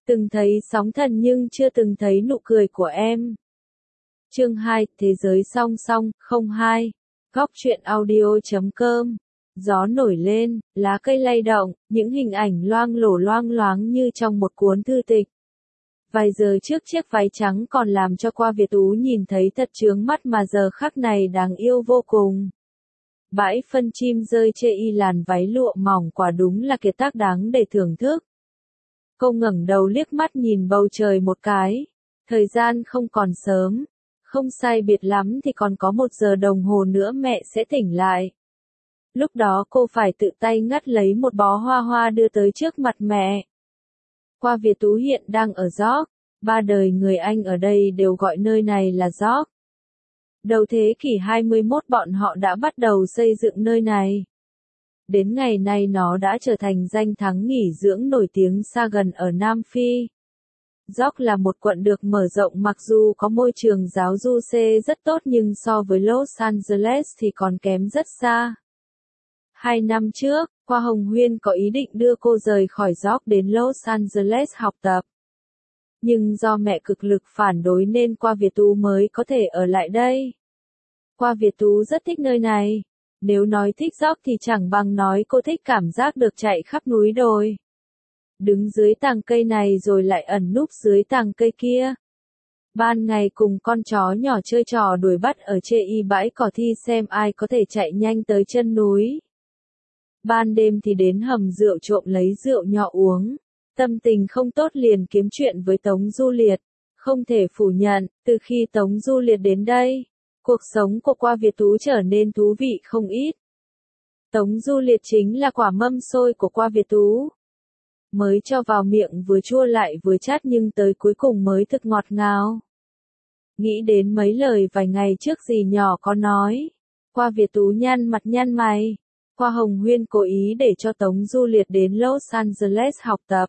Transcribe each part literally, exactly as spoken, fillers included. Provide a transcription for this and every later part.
Từng thấy sóng thần nhưng chưa từng thấy nụ cười của em. Chương hai, Thế giới song song, không hai. Góc truyện audio chấm com. Gió nổi lên, lá cây lay động, những hình ảnh loang lổ loang loáng như trong một cuốn thư tịch. Vài giờ trước chiếc váy trắng còn làm cho Qua Việt Tú nhìn thấy thật chướng mắt mà giờ khắc này đáng yêu vô cùng. Bãi phân chim rơi chê y làn váy lụa mỏng quả đúng là kiệt tác đáng để thưởng thức. Cô ngẩng đầu liếc mắt nhìn bầu trời một cái. Thời gian không còn sớm. Không sai biệt lắm thì còn có một giờ đồng hồ nữa mẹ sẽ tỉnh lại. Lúc đó cô phải tự tay ngắt lấy một bó hoa hoa đưa tới trước mặt mẹ. Qua Việt Tú hiện đang ở York. Ba đời người Anh ở đây đều gọi nơi này là York. Đầu thế kỷ hai mươi mốt bọn họ đã bắt đầu xây dựng nơi này. Đến ngày nay nó đã trở thành danh thắng nghỉ dưỡng nổi tiếng xa gần ở Nam Phi. York là một quận được mở rộng mặc dù có môi trường giáo du xê rất tốt nhưng so với Los Angeles thì còn kém rất xa. Hai năm trước, Qua Hồng Huyên có ý định đưa cô rời khỏi York đến Los Angeles học tập. Nhưng do mẹ cực lực phản đối nên Qua Việt Tú mới có thể ở lại đây. Qua Việt Tú rất thích nơi này. Nếu nói thích York thì chẳng bằng nói cô thích cảm giác được chạy khắp núi đồi. Đứng dưới tàng cây này rồi lại ẩn núp dưới tàng cây kia. Ban ngày cùng con chó nhỏ chơi trò đuổi bắt ở chê y bãi cỏ thi xem ai có thể chạy nhanh tới chân núi. Ban đêm thì đến hầm rượu trộm lấy rượu nhỏ uống. Tâm tình không tốt liền kiếm chuyện với Tống Du Liệt. Không thể phủ nhận, từ khi Tống Du Liệt đến đây, cuộc sống của Qua Việt Tú trở nên thú vị không ít. Tống Du Liệt chính là quả mâm xôi của Qua Việt Tú. Mới cho vào miệng vừa chua lại vừa chát nhưng tới cuối cùng mới thực ngọt ngào. Nghĩ đến mấy lời vài ngày trước dì nhỏ có nói. Qua Việt Tú nhăn mặt nhăn mày. Qua Hồng Huyên cố ý để cho Tống Du Liệt đến Los Angeles học tập.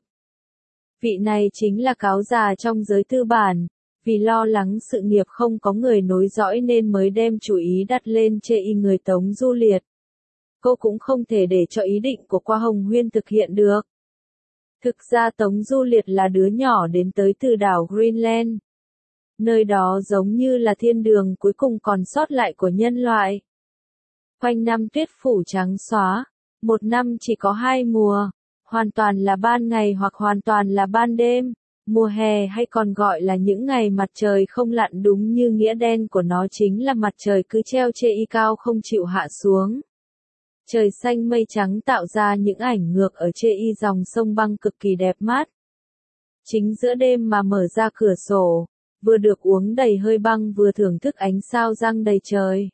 Vị này chính là cáo già trong giới tư bản. Vì lo lắng sự nghiệp không có người nối dõi nên mới đem chủ ý đặt lên chê y người Tống Du Liệt. Cô cũng không thể để cho ý định của Qua Hồng Huyên thực hiện được. Thực ra Tống Du Liệt là đứa nhỏ đến tới từ đảo Greenland. Nơi đó giống như là thiên đường cuối cùng còn sót lại của nhân loại. Quanh năm tuyết phủ trắng xóa, một năm chỉ có hai mùa, hoàn toàn là ban ngày hoặc hoàn toàn là ban đêm. Mùa hè hay còn gọi là những ngày mặt trời không lặn đúng như nghĩa đen của nó chính là mặt trời cứ treo chê y cao không chịu hạ xuống. Trời xanh mây trắng tạo ra những ảnh ngược ở chê y dòng sông băng cực kỳ đẹp mắt. Chính giữa đêm mà mở ra cửa sổ, vừa được uống đầy hơi băng vừa thưởng thức ánh sao răng đầy trời.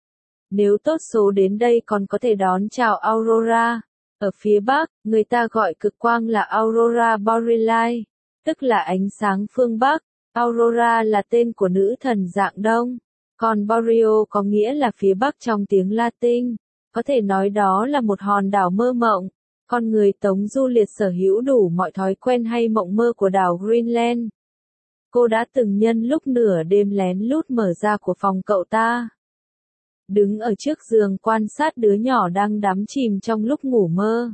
Nếu tốt số đến đây còn có thể đón chào Aurora. Ở phía Bắc, người ta gọi cực quang là Aurora Borealis, tức là ánh sáng phương Bắc. Aurora là tên của nữ thần dạng đông, còn Boreal có nghĩa là phía Bắc trong tiếng Latin. Có thể nói đó là một hòn đảo mơ mộng. Con người Tống Du Liệt sở hữu đủ mọi thói quen hay mộng mơ của đảo Greenland. Cô đã từng nhân lúc nửa đêm lén lút mở ra của phòng cậu ta. Đứng ở trước giường quan sát đứa nhỏ đang đắm chìm trong lúc ngủ mơ.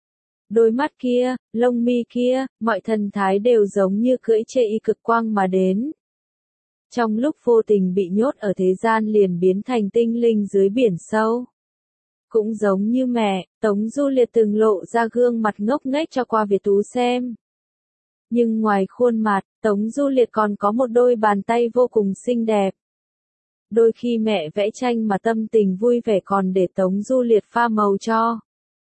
Đôi mắt kia, lông mi kia, mọi thần thái đều giống như cưỡi chê y cực quang mà đến. Trong lúc vô tình bị nhốt ở thế gian liền biến thành tinh linh dưới biển sâu. Cũng giống như mẹ, Tống Du Liệt từng lộ ra gương mặt ngốc nghếch cho Qua Việt Tú xem. Nhưng ngoài khuôn mặt, Tống Du Liệt còn có một đôi bàn tay vô cùng xinh đẹp. Đôi khi mẹ vẽ tranh mà tâm tình vui vẻ còn để Tống Du Liệt pha màu cho.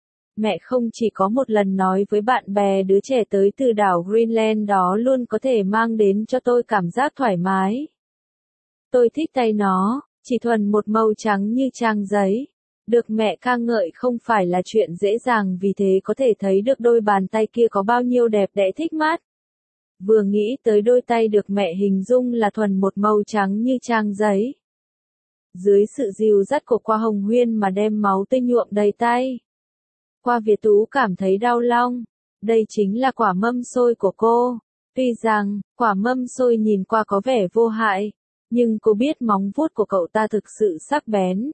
Mẹ không chỉ có một lần nói với bạn bè đứa trẻ tới từ đảo Greenland đó luôn có thể mang đến cho tôi cảm giác thoải mái. Tôi thích tay nó, chỉ thuần một màu trắng như trang giấy. Được mẹ ca ngợi không phải là chuyện dễ dàng vì thế có thể thấy được đôi bàn tay kia có bao nhiêu đẹp đẽ thích mắt. Vừa nghĩ tới đôi tay được mẹ hình dung là thuần một màu trắng như trang giấy. Dưới sự dìu dắt của Qua Hồng Huyên mà đem máu tươi nhuộm đầy tay. Qua Việt Tú cảm thấy đau lòng. Đây chính là quả mâm xôi của cô. Tuy rằng, quả mâm xôi nhìn qua có vẻ vô hại, nhưng cô biết móng vuốt của cậu ta thực sự sắc bén.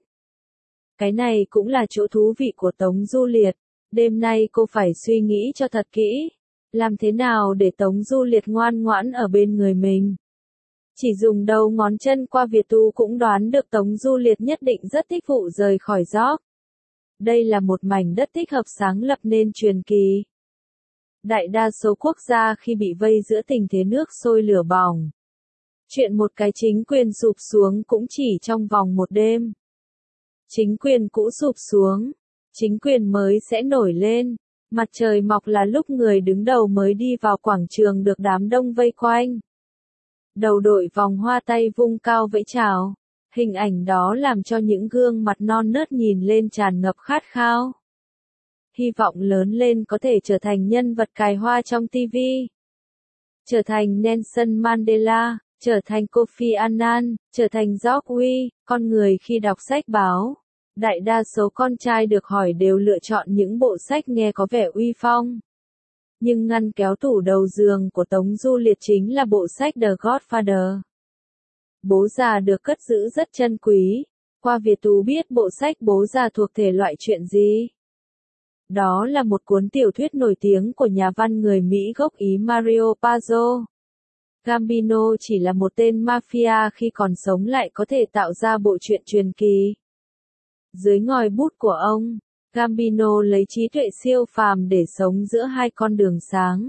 Cái này cũng là chỗ thú vị của Tống Du Liệt. Đêm nay cô phải suy nghĩ cho thật kỹ. Làm thế nào để Tống Du Liệt ngoan ngoãn ở bên người mình? Chỉ dùng đầu ngón chân qua Việt Tu cũng đoán được Tống Du Liệt nhất định rất thích vụ rời khỏi York. Đây là một mảnh đất thích hợp sáng lập nên truyền kỳ. Đại đa số quốc gia khi bị vây giữa tình thế nước sôi lửa bỏng. Chuyện một cái chính quyền sụp xuống cũng chỉ trong vòng một đêm. Chính quyền cũ sụp xuống, chính quyền mới sẽ nổi lên. Mặt trời mọc là lúc người đứng đầu mới đi vào quảng trường được đám đông vây quanh. Đầu đội vòng hoa tay vung cao vẫy chào. Hình ảnh đó làm cho những gương mặt non nớt nhìn lên tràn ngập khát khao. Hy vọng lớn lên có thể trở thành nhân vật cài hoa trong ti vi. Trở thành Nelson Mandela, trở thành Kofi Annan, trở thành George Weah, con người khi đọc sách báo. Đại đa số con trai được hỏi đều lựa chọn những bộ sách nghe có vẻ uy phong. Nhưng ngăn kéo tủ đầu giường của Tống Du Liệt chính là bộ sách The Godfather. Bố già được cất giữ rất chân quý. Qua Việt Tú biết bộ sách Bố già thuộc thể loại chuyện gì? Đó là một cuốn tiểu thuyết nổi tiếng của nhà văn người Mỹ gốc Ý Mario Puzo. Gambino chỉ là một tên mafia khi còn sống lại có thể tạo ra bộ truyện truyền kỳ. Dưới ngòi bút của ông, Gambino lấy trí tuệ siêu phàm để sống giữa hai con đường sáng.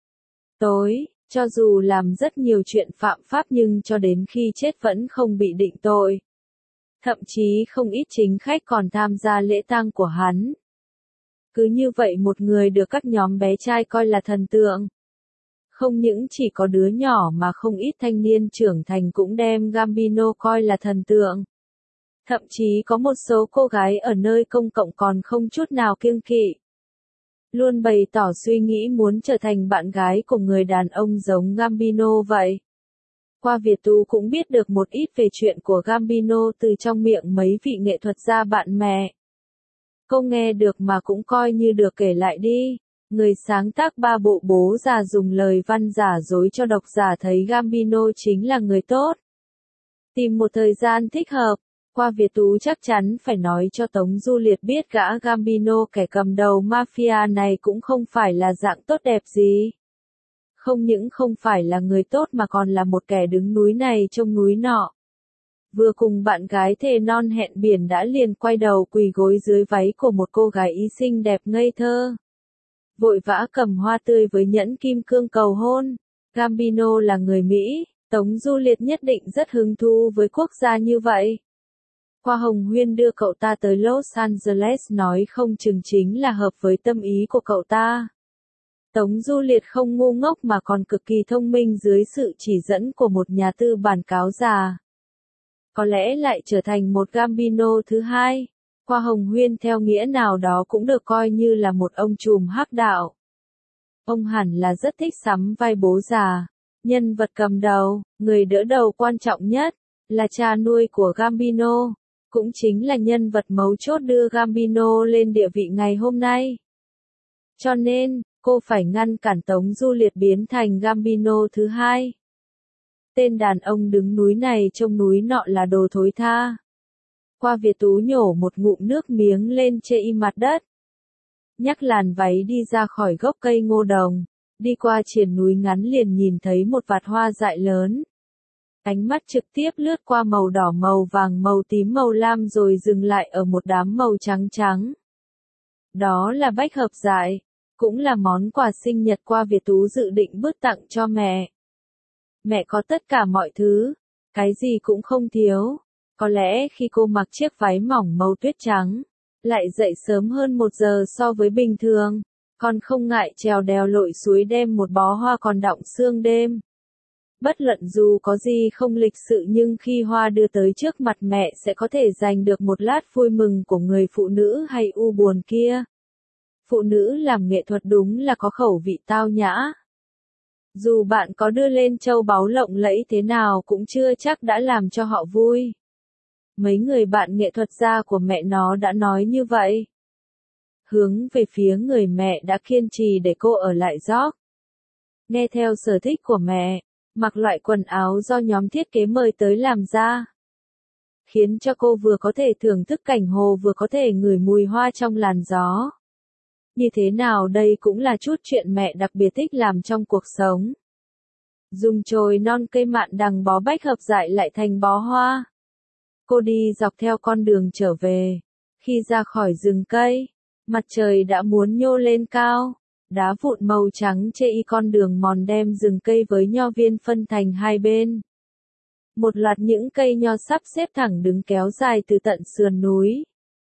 Tối, cho dù làm rất nhiều chuyện phạm pháp nhưng cho đến khi chết vẫn không bị định tội. Thậm chí không ít chính khách còn tham gia lễ tang của hắn. Cứ như vậy một người được các nhóm bé trai coi là thần tượng. Không những chỉ có đứa nhỏ mà không ít thanh niên trưởng thành cũng đem Gambino coi là thần tượng. Thậm chí có một số cô gái ở nơi công cộng còn không chút nào kiêng kỵ. Luôn bày tỏ suy nghĩ muốn trở thành bạn gái của người đàn ông giống Gambino vậy. Qua Việt Tu cũng biết được một ít về chuyện của Gambino từ trong miệng mấy vị nghệ thuật gia bạn mẹ. Cô nghe được mà cũng coi như được kể lại đi. Người sáng tác ba bộ Bố già dùng lời văn giả dối cho độc giả thấy Gambino chính là người tốt. Tìm một thời gian thích hợp, Qua Việt Tú chắc chắn phải nói cho Tống Du Liệt biết gã Gambino kẻ cầm đầu mafia này cũng không phải là dạng tốt đẹp gì. Không những không phải là người tốt mà còn là một kẻ đứng núi này trông núi nọ. Vừa cùng bạn gái thề non hẹn biển đã liền quay đầu quỳ gối dưới váy của một cô gái ý xinh đẹp ngây thơ. Vội vã cầm hoa tươi với nhẫn kim cương cầu hôn. Gambino là người Mỹ, Tống Du Liệt nhất định rất hứng thú với quốc gia như vậy. Hoa Hồng Huyên đưa cậu ta tới Los Angeles nói không chừng chính là hợp với tâm ý của cậu ta. Tống Du Liệt không ngu ngốc mà còn cực kỳ thông minh dưới sự chỉ dẫn của một nhà tư bản cáo già. Có lẽ lại trở thành một Gambino thứ hai. Hoa Hồng Huyên theo nghĩa nào đó cũng được coi như là một ông trùm hắc đạo. Ông hẳn là rất thích sắm vai bố già. Nhân vật cầm đầu, người đỡ đầu quan trọng nhất, là cha nuôi của Gambino. Cũng chính là nhân vật mấu chốt đưa Gambino lên địa vị ngày hôm nay. Cho nên, cô phải ngăn cản Tống Du Liệt biến thành Gambino thứ hai. Tên đàn ông đứng núi này trông núi nọ là đồ thối tha. Qua Việt Tú nhổ một ngụm nước miếng lên chê im mặt đất. Nhắc làn váy đi ra khỏi gốc cây ngô đồng. Đi qua triền núi ngắn liền nhìn thấy một vạt hoa dại lớn. Ánh mắt trực tiếp lướt qua màu đỏ màu vàng màu tím màu lam rồi dừng lại ở một đám màu trắng trắng. Đó là bách hợp dại, cũng là món quà sinh nhật Qua Việt Tú dự định bước tặng cho mẹ. Mẹ có tất cả mọi thứ, cái gì cũng không thiếu. Có lẽ khi cô mặc chiếc váy mỏng màu tuyết trắng, lại dậy sớm hơn một giờ so với bình thường, còn không ngại trèo đèo lội suối đem một bó hoa còn đọng sương đêm. Bất luận dù có gì không lịch sự nhưng khi hoa đưa tới trước mặt mẹ sẽ có thể giành được một lát vui mừng của người phụ nữ hay u buồn kia. Phụ nữ làm nghệ thuật đúng là có khẩu vị tao nhã. Dù bạn có đưa lên châu báu lộng lẫy thế nào cũng chưa chắc đã làm cho họ vui. Mấy người bạn nghệ thuật gia của mẹ nó đã nói như vậy. Hướng về phía người mẹ đã kiên trì để cô ở lại York. Nghe theo sở thích của mẹ, mặc loại quần áo do nhóm thiết kế mời tới làm ra. Khiến cho cô vừa có thể thưởng thức cảnh hồ vừa có thể ngửi mùi hoa trong làn gió. Như thế nào đây cũng là chút chuyện mẹ đặc biệt thích làm trong cuộc sống. Dùng chồi non cây mạn đằng bó bách hợp dại lại thành bó hoa. Cô đi dọc theo con đường trở về. Khi ra khỏi rừng cây, mặt trời đã muốn nhô lên cao. Đá vụn màu trắng chê y con đường mòn đem rừng cây với nho viên phân thành hai bên. Một loạt những cây nho sắp xếp thẳng đứng kéo dài từ tận sườn núi.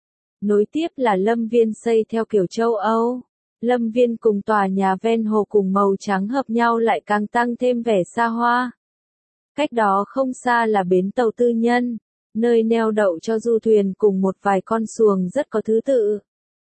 Nối tiếp là lâm viên xây theo kiểu châu Âu. Lâm viên cùng tòa nhà ven hồ cùng màu trắng hợp nhau lại càng tăng thêm vẻ xa hoa. Cách đó không xa là bến tàu tư nhân, nơi neo đậu cho du thuyền cùng một vài con xuồng rất có thứ tự.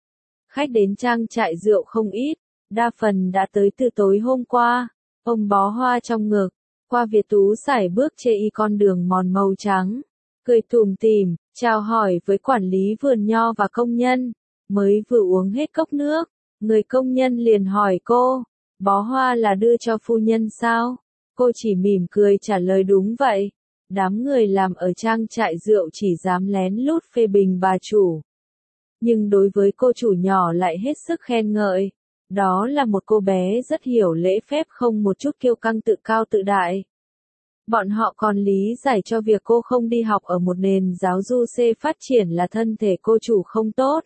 Khách đến trang trại rượu không ít, đa phần đã tới từ tối hôm qua. Ông bó hoa trong ngực, qua Việt Tú sải bước chê y con đường mòn màu trắng, cười tủm tỉm, chào hỏi với quản lý vườn nho và công nhân. Mới vừa uống hết cốc nước, người công nhân liền hỏi cô, bó hoa là đưa cho phu nhân sao? Cô chỉ mỉm cười trả lời đúng vậy. Đám người làm ở trang trại rượu chỉ dám lén lút phê bình bà chủ. Nhưng đối với cô chủ nhỏ lại hết sức khen ngợi. Đó là một cô bé rất hiểu lễ phép không một chút kiêu căng tự cao tự đại. Bọn họ còn lý giải cho việc cô không đi học ở một nền giáo du xê phát triển là thân thể cô chủ không tốt.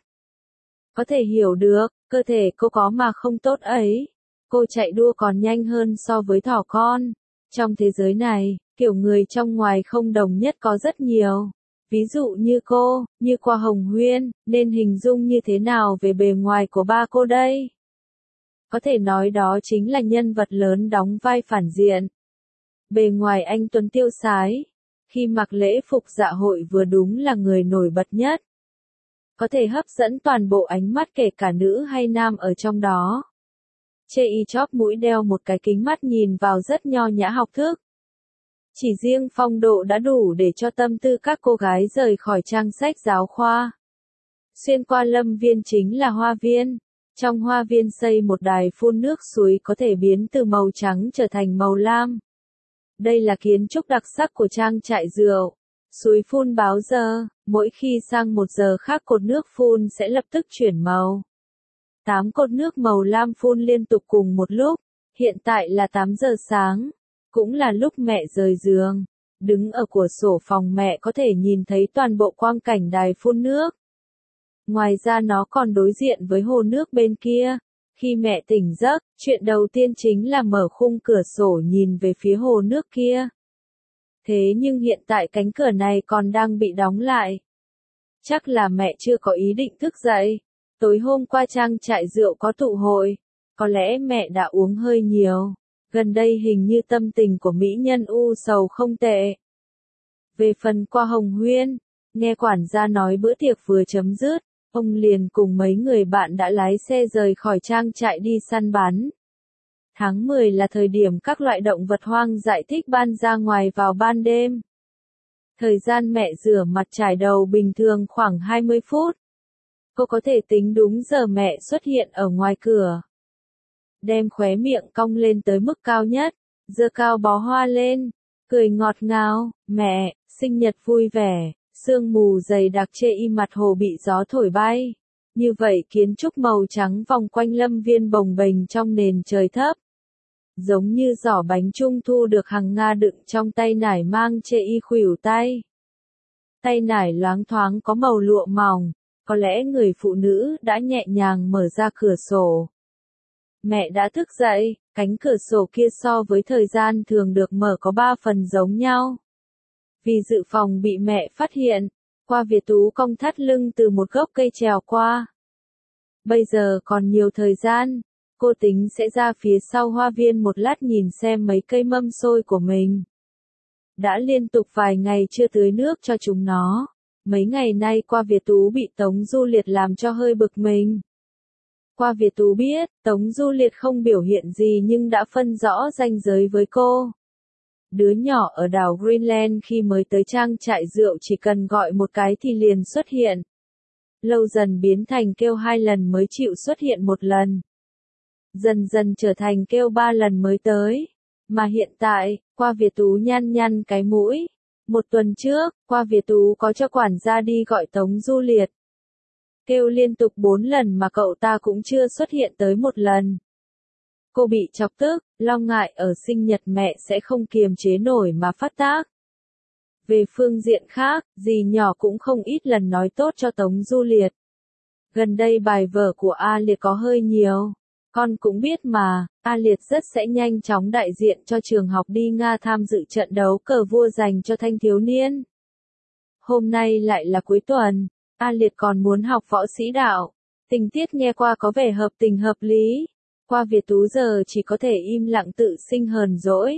Có thể hiểu được, cơ thể cô có mà không tốt ấy. Cô chạy đua còn nhanh hơn so với thỏ con. Trong thế giới này, kiểu người trong ngoài không đồng nhất có rất nhiều. Ví dụ như cô, như qua Hồng Huyên, nên hình dung như thế nào về bề ngoài của ba cô đây? Có thể nói đó chính là nhân vật lớn đóng vai phản diện. Bề ngoài anh tuấn tiêu sái, khi mặc lễ phục dạ hội vừa đúng là người nổi bật nhất. Có thể hấp dẫn toàn bộ ánh mắt kể cả nữ hay nam ở trong đó. Chê y chóp mũi đeo một cái kính mắt nhìn vào rất nho nhã học thức. Chỉ riêng phong độ đã đủ để cho tâm tư các cô gái rời khỏi trang sách giáo khoa. Xuyên qua lâm viên chính là hoa viên. Trong hoa viên xây một đài phun nước suối có thể biến từ màu trắng trở thành màu lam. Đây là kiến trúc đặc sắc của trang trại rượu. Suối phun báo giờ, mỗi khi sang một giờ khác cột nước phun sẽ lập tức chuyển màu. Tám cột nước màu lam phun liên tục cùng một lúc. Hiện tại là tám giờ sáng. Cũng là lúc mẹ rời giường. Đứng ở cửa sổ phòng mẹ có thể nhìn thấy toàn bộ quang cảnh đài phun nước. Ngoài ra nó còn đối diện với hồ nước bên kia. Khi mẹ tỉnh giấc, chuyện đầu tiên chính là mở khung cửa sổ nhìn về phía hồ nước kia. Thế nhưng hiện tại cánh cửa này còn đang bị đóng lại. Chắc là mẹ chưa có ý định thức dậy. Tối hôm qua trang trại rượu có tụ hội. Có lẽ mẹ đã uống hơi nhiều. Gần đây hình như tâm tình của mỹ nhân u sầu không tệ. Về phần qua Hồng Huyên, nghe quản gia nói bữa tiệc vừa chấm dứt, ông liền cùng mấy người bạn đã lái xe rời khỏi trang trại đi săn bắn. Tháng mười là thời điểm các loại động vật hoang dại thích ban ra ngoài vào ban đêm. Thời gian mẹ rửa mặt chải đầu bình thường khoảng hai mươi phút. Cô có thể tính đúng giờ mẹ xuất hiện ở ngoài cửa. Đem khóe miệng cong lên tới mức cao nhất, giơ cao bó hoa lên, cười ngọt ngào, mẹ, sinh nhật vui vẻ, sương mù dày đặc chê y mặt hồ bị gió thổi bay. Như vậy kiến trúc màu trắng vòng quanh lâm viên bồng bềnh trong nền trời thấp. Giống như giỏ bánh trung thu được hàng Nga đựng trong tay nải mang chê y khuỷu tay. Tay nải loáng thoáng có màu lụa mỏng, có lẽ người phụ nữ đã nhẹ nhàng mở ra cửa sổ. Mẹ đã thức dậy, cánh cửa sổ kia so với thời gian thường được mở có ba phần giống nhau. Vì dự phòng bị mẹ phát hiện, qua Việt Tú cong thắt lưng từ một gốc cây trèo qua. Bây giờ còn nhiều thời gian, cô tính sẽ ra phía sau hoa viên một lát nhìn xem mấy cây mâm xôi của mình. Đã liên tục vài ngày chưa tưới nước cho chúng nó. Mấy ngày nay qua Việt Tú bị Tống Du Liệt làm cho hơi bực mình. Qua Việt Tú biết, Tống Du Liệt không biểu hiện gì nhưng đã phân rõ ranh giới với cô. Đứa nhỏ ở đảo Greenland khi mới tới trang trại rượu chỉ cần gọi một cái thì liền xuất hiện. Lâu dần biến thành kêu hai lần mới chịu xuất hiện một lần. Dần dần trở thành kêu ba lần mới tới. Mà hiện tại, qua Việt Tú nhăn nhăn cái mũi. Một tuần trước, qua Việt Tú có cho quản gia đi gọi Tống Du Liệt. Kêu liên tục bốn lần mà cậu ta cũng chưa xuất hiện tới một lần. Cô bị chọc tức, lo ngại ở sinh nhật mẹ sẽ không kiềm chế nổi mà phát tác. Về phương diện khác, dì nhỏ cũng không ít lần nói tốt cho Tống Du Liệt. Gần đây bài vở của A Liệt có hơi nhiều. Con cũng biết mà, A Liệt rất sẽ nhanh chóng đại diện cho trường học đi Nga tham dự trận đấu cờ vua dành cho thanh thiếu niên. Hôm nay lại là cuối tuần, A Liệt còn muốn học võ sĩ đạo. Tình tiết nghe qua có vẻ hợp tình hợp lý. Qua Việt Tú giờ chỉ có thể im lặng tự sinh hờn dỗi.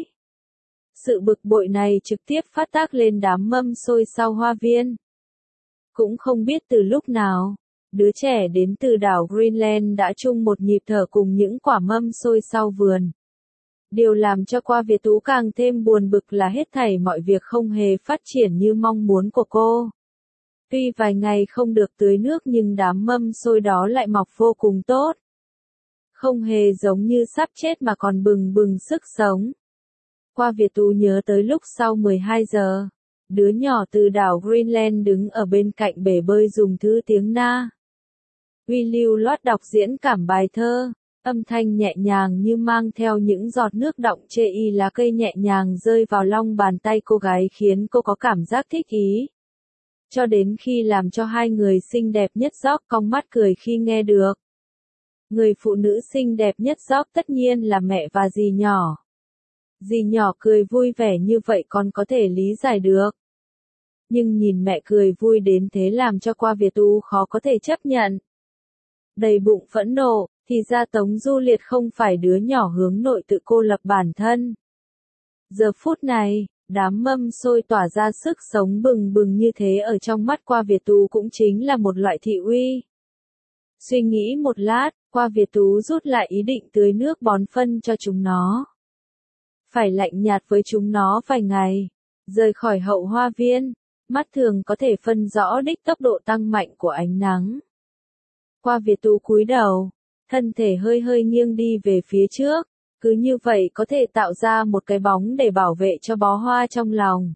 Sự bực bội này trực tiếp phát tác lên đám mâm xôi sau hoa viên. Cũng không biết từ lúc nào, đứa trẻ đến từ đảo Greenland đã chung một nhịp thở cùng những quả mâm xôi sau vườn. Điều làm cho Qua Việt Tú càng thêm buồn bực là hết thảy mọi việc không hề phát triển như mong muốn của cô. Tuy vài ngày không được tưới nước nhưng đám mâm xôi đó lại mọc vô cùng tốt. Không hề giống như sắp chết mà còn bừng bừng sức sống. Qua Việt Tú nhớ tới lúc sau mười hai giờ, đứa nhỏ từ đảo Greenland đứng ở bên cạnh bể bơi dùng thứ tiếng Na. Uy lưu loát đọc diễn cảm bài thơ, âm thanh nhẹ nhàng như mang theo những giọt nước đọng chê y lá cây nhẹ nhàng rơi vào lòng bàn tay cô gái khiến cô có cảm giác thích ý. Cho đến khi làm cho hai người xinh đẹp nhất Rock cong mắt cười khi nghe được. Người phụ nữ xinh đẹp nhất Rock tất nhiên là mẹ và dì nhỏ. Dì nhỏ cười vui vẻ như vậy còn có thể lý giải được. Nhưng nhìn mẹ cười vui đến thế làm cho Qua Việt Tú khó có thể chấp nhận. Đầy bụng phẫn nộ, thì ra Tống Du Liệt không phải đứa nhỏ hướng nội tự cô lập bản thân. Giờ phút này, đám mâm xôi tỏa ra sức sống bừng bừng như thế ở trong mắt Qua Việt Tú cũng chính là một loại thị uy. Suy nghĩ một lát, Qua Việt Tú rút lại ý định tưới nước bón phân cho chúng nó. Phải lạnh nhạt với chúng nó vài ngày. Rời khỏi hậu hoa viên, mắt thường có thể phân rõ đích tốc độ tăng mạnh của ánh nắng. Qua Việt Tú cúi đầu, thân thể hơi hơi nghiêng đi về phía trước, cứ như vậy có thể tạo ra một cái bóng để bảo vệ cho bó hoa trong lòng.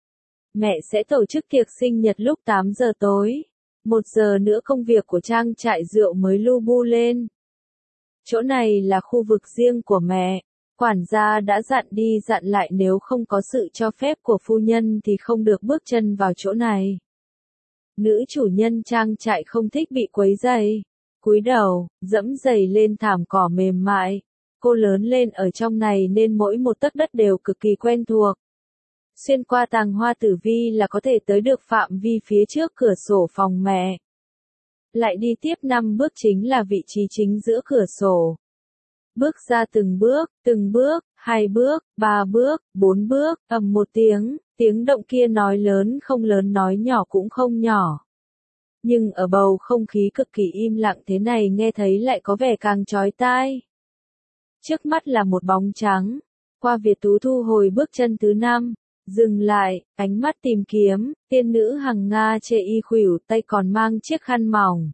Mẹ sẽ tổ chức tiệc sinh nhật lúc tám giờ tối. Một giờ nữa công việc của trang trại rượu mới lu bu lên. Chỗ này là khu vực riêng của mẹ. Quản gia đã dặn đi dặn lại nếu không có sự cho phép của phu nhân thì không được bước chân vào chỗ này. Nữ chủ nhân trang trại không thích bị quấy rầy. Cúi đầu, dẫm giày lên thảm cỏ mềm mại. Cô lớn lên ở trong này nên mỗi một tấc đất đều cực kỳ quen thuộc. Xuyên qua tàng hoa tử vi là có thể tới được phạm vi phía trước cửa sổ phòng mẹ. Lại đi tiếp năm bước chính là vị trí chính giữa cửa sổ. Bước ra từng bước, từng bước, hai bước, ba bước, bốn bước, ầm một tiếng, tiếng động kia nói lớn không lớn nói nhỏ cũng không nhỏ. Nhưng ở bầu không khí cực kỳ im lặng thế này nghe thấy lại có vẻ càng chói tai. Trước mắt là một bóng trắng. Qua Việt Tú thu hồi bước chân thứ năm, dừng lại, ánh mắt tìm kiếm, tiên nữ hằng Nga chê y khuỷu tay còn mang chiếc khăn mỏng.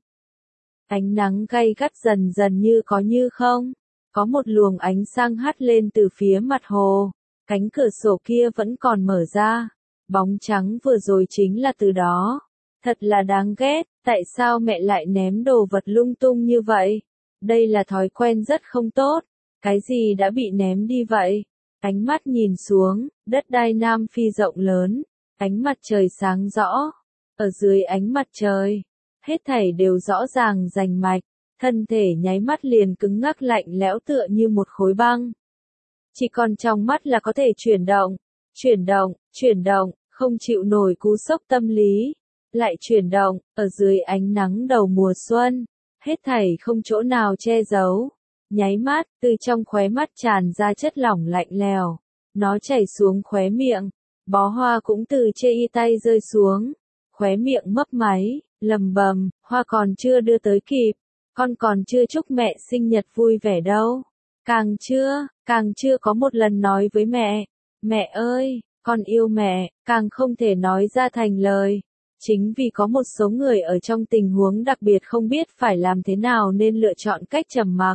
Ánh nắng gay gắt dần dần như có như không. Có một luồng ánh sáng hắt lên từ phía mặt hồ. Cánh cửa sổ kia vẫn còn mở ra. Bóng trắng vừa rồi chính là từ đó. Thật là đáng ghét, tại sao mẹ lại ném đồ vật lung tung như vậy? Đây là thói quen rất không tốt. Cái gì đã bị ném đi vậy? Ánh mắt nhìn xuống, đất đai Nam Phi rộng lớn. Ánh mặt trời sáng rõ. Ở dưới ánh mặt trời, hết thảy đều rõ ràng rành mạch. Thân thể nháy mắt liền cứng ngắc lạnh lẽo tựa như một khối băng. Chỉ còn trong mắt là có thể chuyển động, chuyển động, chuyển động, không chịu nổi cú sốc tâm lý. Lại chuyển động, ở dưới ánh nắng đầu mùa xuân, hết thảy không chỗ nào che giấu. Nháy mắt, từ trong khóe mắt tràn ra chất lỏng lạnh lèo. Nó chảy xuống khóe miệng, bó hoa cũng từ chê y tay rơi xuống. Khóe miệng mấp máy, lầm bầm, hoa còn chưa đưa tới kịp. Con còn chưa chúc mẹ sinh nhật vui vẻ đâu. Càng chưa, càng chưa có một lần nói với mẹ. Mẹ ơi, con yêu mẹ, càng không thể nói ra thành lời. Chính vì có một số người ở trong tình huống đặc biệt không biết phải làm thế nào nên lựa chọn cách trầm mặc.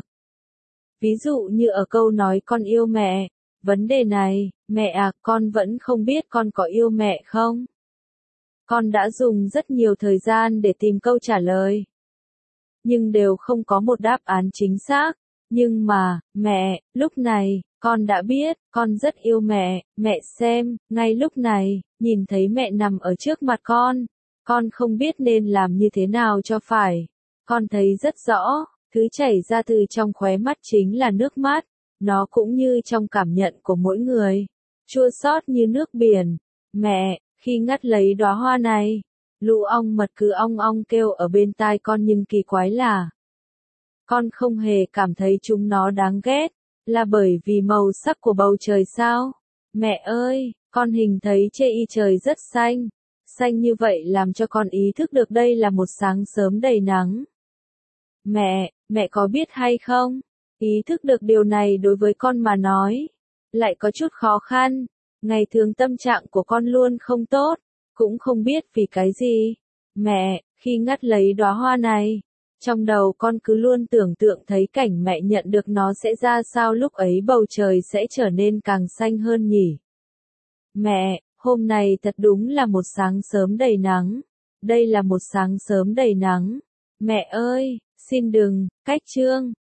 Ví dụ như ở câu nói con yêu mẹ. Vấn đề này, mẹ à, con vẫn không biết con có yêu mẹ không? Con đã dùng rất nhiều thời gian để tìm câu trả lời. nhưng đều không có một đáp án chính xác. Nhưng mà, mẹ, lúc này, con đã biết, con rất yêu mẹ, mẹ xem, ngay lúc này, nhìn thấy mẹ nằm ở trước mặt con, con không biết nên làm như thế nào cho phải. Con thấy rất rõ, thứ chảy ra từ trong khóe mắt chính là nước mắt, nó cũng như trong cảm nhận của mỗi người, chua xót như nước biển. Mẹ, khi ngắt lấy đóa hoa này, lũ ong mật cứ ong ong kêu ở bên tai con nhưng kỳ quái là con không hề cảm thấy chúng nó đáng ghét, là bởi vì màu sắc của bầu trời sao? Mẹ ơi, con hình thấy chê y trời rất xanh, xanh như vậy làm cho con ý thức được đây là một sáng sớm đầy nắng. Mẹ, mẹ có biết hay không? Ý thức được điều này đối với con mà nói, lại có chút khó khăn. Ngày thường tâm trạng của con luôn không tốt, cũng không biết vì cái gì. Mẹ, khi ngắt lấy đóa hoa này, trong đầu con cứ luôn tưởng tượng thấy cảnh mẹ nhận được nó sẽ ra sao, lúc ấy bầu trời sẽ trở nên càng xanh hơn nhỉ. Mẹ, hôm nay thật đúng là một sáng sớm đầy nắng. Đây là một sáng sớm đầy nắng. Mẹ ơi, xin đừng, cách chương.